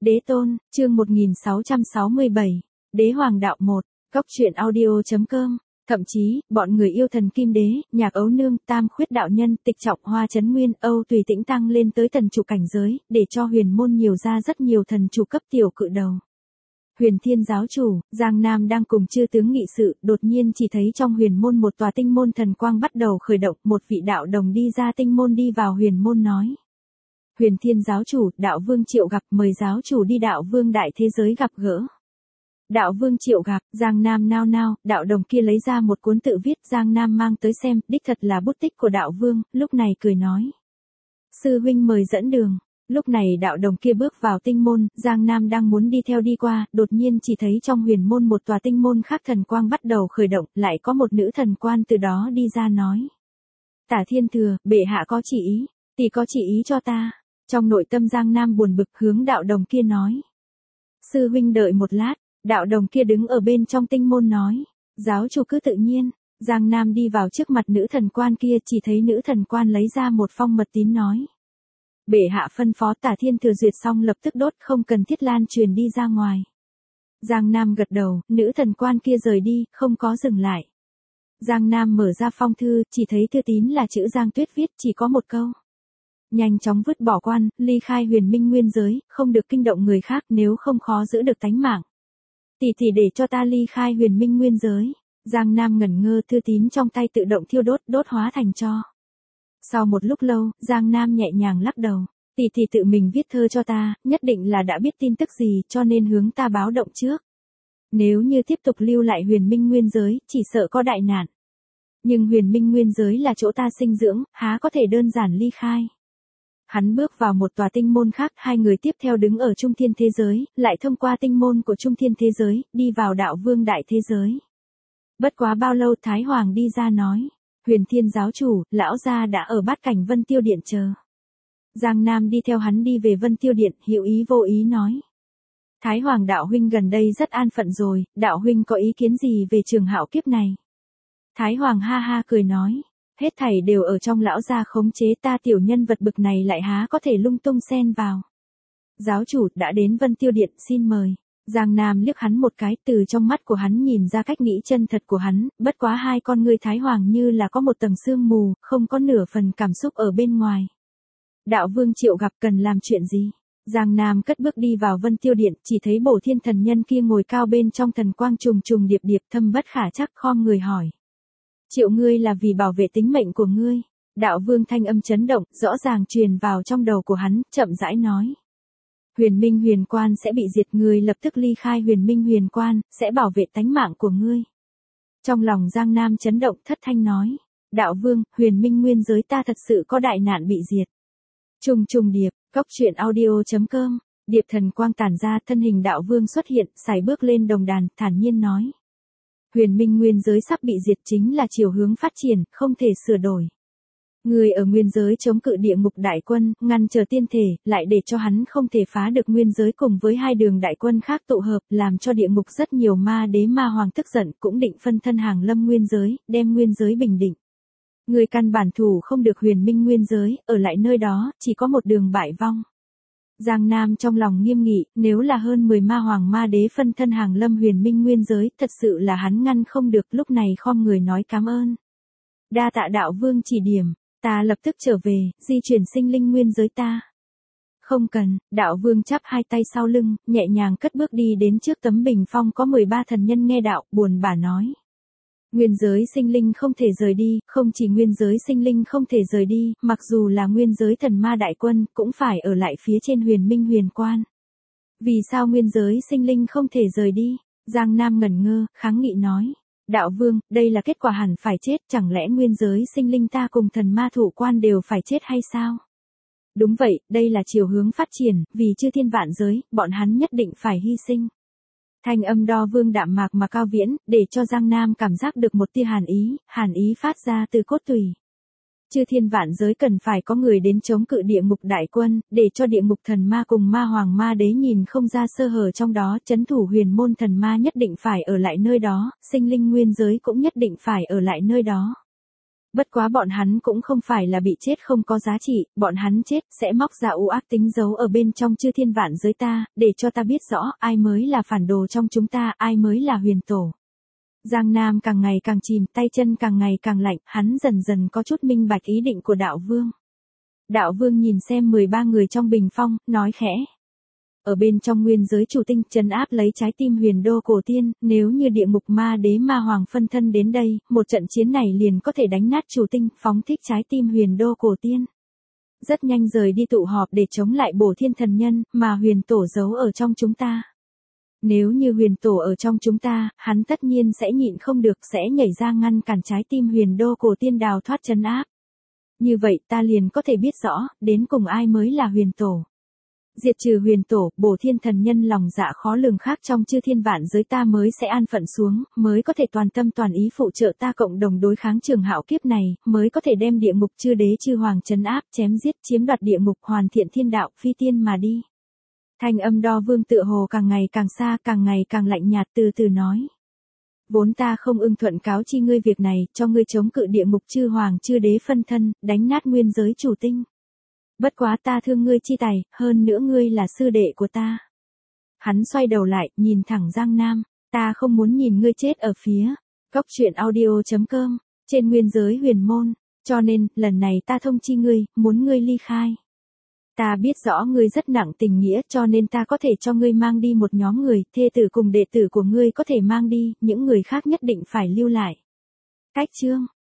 Đế tôn, chương 1667, Đế hoàng đạo 1, Góc truyện audio.com. Thậm chí, bọn người yêu thần Kim Đế, Nhạc Ấu Nương, Tam Khuyết đạo nhân, Tịch Trọng Hoa Chấn Nguyên, Âu Tùy Tĩnh tăng lên tới thần chủ cảnh giới, để cho huyền môn nhiều ra rất nhiều thần chủ cấp tiểu cự đầu. Huyền Thiên giáo chủ, Giang Nam đang cùng chư tướng nghị sự, đột nhiên chỉ thấy trong huyền môn một tòa tinh môn thần quang bắt đầu khởi động, một vị đạo đồng đi ra tinh môn đi vào huyền môn nói. Huyền Thiên giáo chủ, đạo vương Triệu gặp, mời giáo chủ đi đạo vương đại thế giới gặp gỡ. Đạo vương Triệu gặp, Giang Nam nao nao, đạo đồng kia lấy ra một cuốn tự viết, Giang Nam mang tới xem, đích thật là bút tích của đạo vương, lúc này cười nói. Sư huynh mời dẫn đường. Lúc này đạo đồng kia bước vào tinh môn, Giang Nam đang muốn đi theo đi qua, đột nhiên chỉ thấy trong huyền môn một tòa tinh môn khác thần quang bắt đầu khởi động, lại có một nữ thần quan từ đó đi ra nói. Tả Thiên Thừa, bệ hạ có chỉ ý, tỷ có chỉ ý cho ta. Trong nội tâm Giang Nam buồn bực hướng đạo đồng kia nói. Sư huynh đợi một lát, đạo đồng kia đứng ở bên trong tinh môn nói. Giáo chủ cứ tự nhiên, Giang Nam đi vào trước mặt nữ thần quan kia chỉ thấy nữ thần quan lấy ra một phong mật tín nói. Bệ hạ phân phó Tả Thiên Thừa duyệt xong lập tức đốt không cần thiết lan truyền đi ra ngoài. Giang Nam gật đầu, nữ thần quan kia rời đi, không có dừng lại. Giang Nam mở ra phong thư, chỉ thấy thư tín là chữ Giang Tuyết viết chỉ có một câu. Nhanh chóng vứt bỏ quan, ly khai huyền minh nguyên giới, không được kinh động người khác nếu không khó giữ được tánh mạng. Tỷ để cho ta ly khai huyền minh nguyên giới. Giang Nam ngẩn ngơ thư tín trong tay tự động thiêu đốt hóa thành tro. Sau một lúc lâu, Giang Nam nhẹ nhàng lắc đầu. Tỷ tự mình viết thơ cho ta, nhất định là đã biết tin tức gì cho nên hướng ta báo động trước. Nếu như tiếp tục lưu lại huyền minh nguyên giới, chỉ sợ có đại nạn. Nhưng huyền minh nguyên giới là chỗ ta sinh dưỡng, há có thể đơn giản ly khai. Hắn bước vào một tòa tinh môn khác, hai người tiếp theo đứng ở trung thiên thế giới, lại thông qua tinh môn của trung thiên thế giới, đi vào đạo vương đại thế giới. Bất quá bao lâu Thái Hoàng đi ra nói. Huyền Thiên giáo chủ, lão gia đã ở bát cảnh Vân Tiêu Điện chờ. Giang Nam đi theo hắn đi về Vân Tiêu Điện, hữu ý vô ý nói. Thái Hoàng đạo huynh gần đây rất an phận rồi, đạo huynh có ý kiến gì về trường hạo kiếp này? Thái Hoàng ha ha cười nói. Hết thảy đều ở trong lão gia khống chế ta tiểu nhân vật bực này lại há có thể lung tung xen vào. Giáo chủ đã đến Vân Tiêu Điện xin mời. Giang Nam liếc hắn một cái từ trong mắt của hắn nhìn ra cách nghĩ chân thật của hắn, bất quá hai con ngươi Thái Hoàng như là có một tầng sương mù, không có nửa phần cảm xúc ở bên ngoài. Đạo vương Triệu gặp cần làm chuyện gì? Giang Nam cất bước đi vào Vân Tiêu Điện, chỉ thấy Bổ Thiên thần nhân kia ngồi cao bên trong thần quang trùng trùng điệp điệp thâm bất khả trắc khom người hỏi. Triệu ngươi là vì bảo vệ tính mệnh của ngươi. Đạo vương thanh âm chấn động, rõ ràng truyền vào trong đầu của hắn, chậm rãi nói. Huyền Minh Huyền Quan sẽ bị diệt, ngươi lập tức ly khai Huyền Minh Huyền Quan, sẽ bảo vệ tánh mạng của ngươi. Trong lòng Giang Nam chấn động thất thanh nói. Đạo vương, Huyền Minh Nguyên giới ta thật sự có đại nạn bị diệt. Trùng trùng điệp, Góc truyện audio.com, điệp thần quang tản ra thân hình đạo vương xuất hiện, sải bước lên đồng đàn, thản nhiên nói. Huyền Minh Nguyên giới sắp bị diệt chính là chiều hướng phát triển, không thể sửa đổi. Người ở nguyên giới chống cự địa ngục đại quân, ngăn trở tiên thể, lại để cho hắn không thể phá được nguyên giới cùng với hai đường đại quân khác tụ hợp, làm cho địa ngục rất nhiều ma đế ma hoàng tức giận, cũng định phân thân hàng lâm nguyên giới, đem nguyên giới bình định. Người căn bản thủ không được huyền minh nguyên giới, ở lại nơi đó, chỉ có một đường bại vong. Giang Nam trong lòng nghiêm nghị, nếu là hơn 10 ma hoàng ma đế phân thân hàng lâm huyền minh nguyên giới, thật sự là hắn ngăn không được, lúc này khom người nói cảm ơn. Đa tạ đạo vương chỉ điểm, ta lập tức trở về, di chuyển sinh linh nguyên giới ta. Không cần, đạo vương chắp hai tay sau lưng, nhẹ nhàng cất bước đi đến trước tấm bình phong có 13 thần nhân nghe đạo, buồn bã nói. Nguyên giới sinh linh không thể rời đi, không chỉ nguyên giới sinh linh không thể rời đi, mặc dù là nguyên giới thần ma đại quân, cũng phải ở lại phía trên huyền minh huyền quan. Vì sao nguyên giới sinh linh không thể rời đi? Giang Nam ngẩn ngơ, kháng nghị nói. Đạo vương, đây là kết quả hẳn phải chết, chẳng lẽ nguyên giới sinh linh ta cùng thần ma thủ quan đều phải chết hay sao? Đúng vậy, đây là chiều hướng phát triển, vì chư thiên vạn giới, bọn hắn nhất định phải hy sinh. Thanh âm đo vương đạm mạc mà cao viễn, để cho Giang Nam cảm giác được một tia hàn ý phát ra từ cốt tủy. Chư thiên vạn giới cần phải có người đến chống cự địa ngục đại quân, để cho địa ngục thần ma cùng ma hoàng ma đế nhìn không ra sơ hở trong đó, chấn thủ huyền môn thần ma nhất định phải ở lại nơi đó, sinh linh nguyên giới cũng nhất định phải ở lại nơi đó. Bất quá bọn hắn cũng không phải là bị chết không có giá trị, bọn hắn chết sẽ móc ra u ác tính giấu ở bên trong chư thiên vạn giới ta, để cho ta biết rõ ai mới là phản đồ trong chúng ta, ai mới là huyền tổ. Giang Nam càng ngày càng chìm, tay chân càng ngày càng lạnh, hắn dần dần có chút minh bạch ý định của đạo vương. Đạo vương nhìn xem 13 người trong bình phong, nói khẽ. Ở bên trong nguyên giới chủ tinh trấn áp lấy trái tim huyền đô cổ tiên, nếu như địa ngục ma đế ma hoàng phân thân đến đây, một trận chiến này liền có thể đánh nát chủ tinh, phóng thích trái tim huyền đô cổ tiên. Rất nhanh rời đi tụ họp để chống lại bổ thiên thần nhân, mà huyền tổ giấu ở trong chúng ta. Nếu như huyền tổ ở trong chúng ta, hắn tất nhiên sẽ nhịn không được, sẽ nhảy ra ngăn cản trái tim huyền đô cổ tiên đào thoát trấn áp. Như vậy ta liền có thể biết rõ, đến cùng ai mới là huyền tổ. Diệt trừ huyền tổ, bổ thiên thần nhân lòng dạ khó lường khác trong chư thiên vạn giới ta mới sẽ an phận xuống, mới có thể toàn tâm toàn ý phụ trợ ta cộng đồng đối kháng trường hạo kiếp này, mới có thể đem địa ngục chư đế chư hoàng trấn áp, chém giết, chiếm đoạt địa ngục, hoàn thiện thiên đạo, phi tiên mà đi. Thanh âm đo vương tựa hồ càng ngày càng xa, càng ngày càng lạnh nhạt, từ từ nói. Vốn ta không ưng thuận cáo chi ngươi việc này, cho ngươi chống cự địa ngục chư hoàng chư đế phân thân, đánh nát nguyên giới chủ tinh. Bất quá ta thương ngươi chi tài, hơn nữa ngươi là sư đệ của ta. Hắn xoay đầu lại, nhìn thẳng Giang Nam, ta không muốn nhìn ngươi chết ở phía góc truyện audio.com, trên nguyên giới huyền môn, cho nên, lần này ta thông chi ngươi, muốn ngươi ly khai. Ta biết rõ ngươi rất nặng tình nghĩa cho nên ta có thể cho ngươi mang đi một nhóm người, thê tử cùng đệ tử của ngươi có thể mang đi, những người khác nhất định phải lưu lại. Cách chương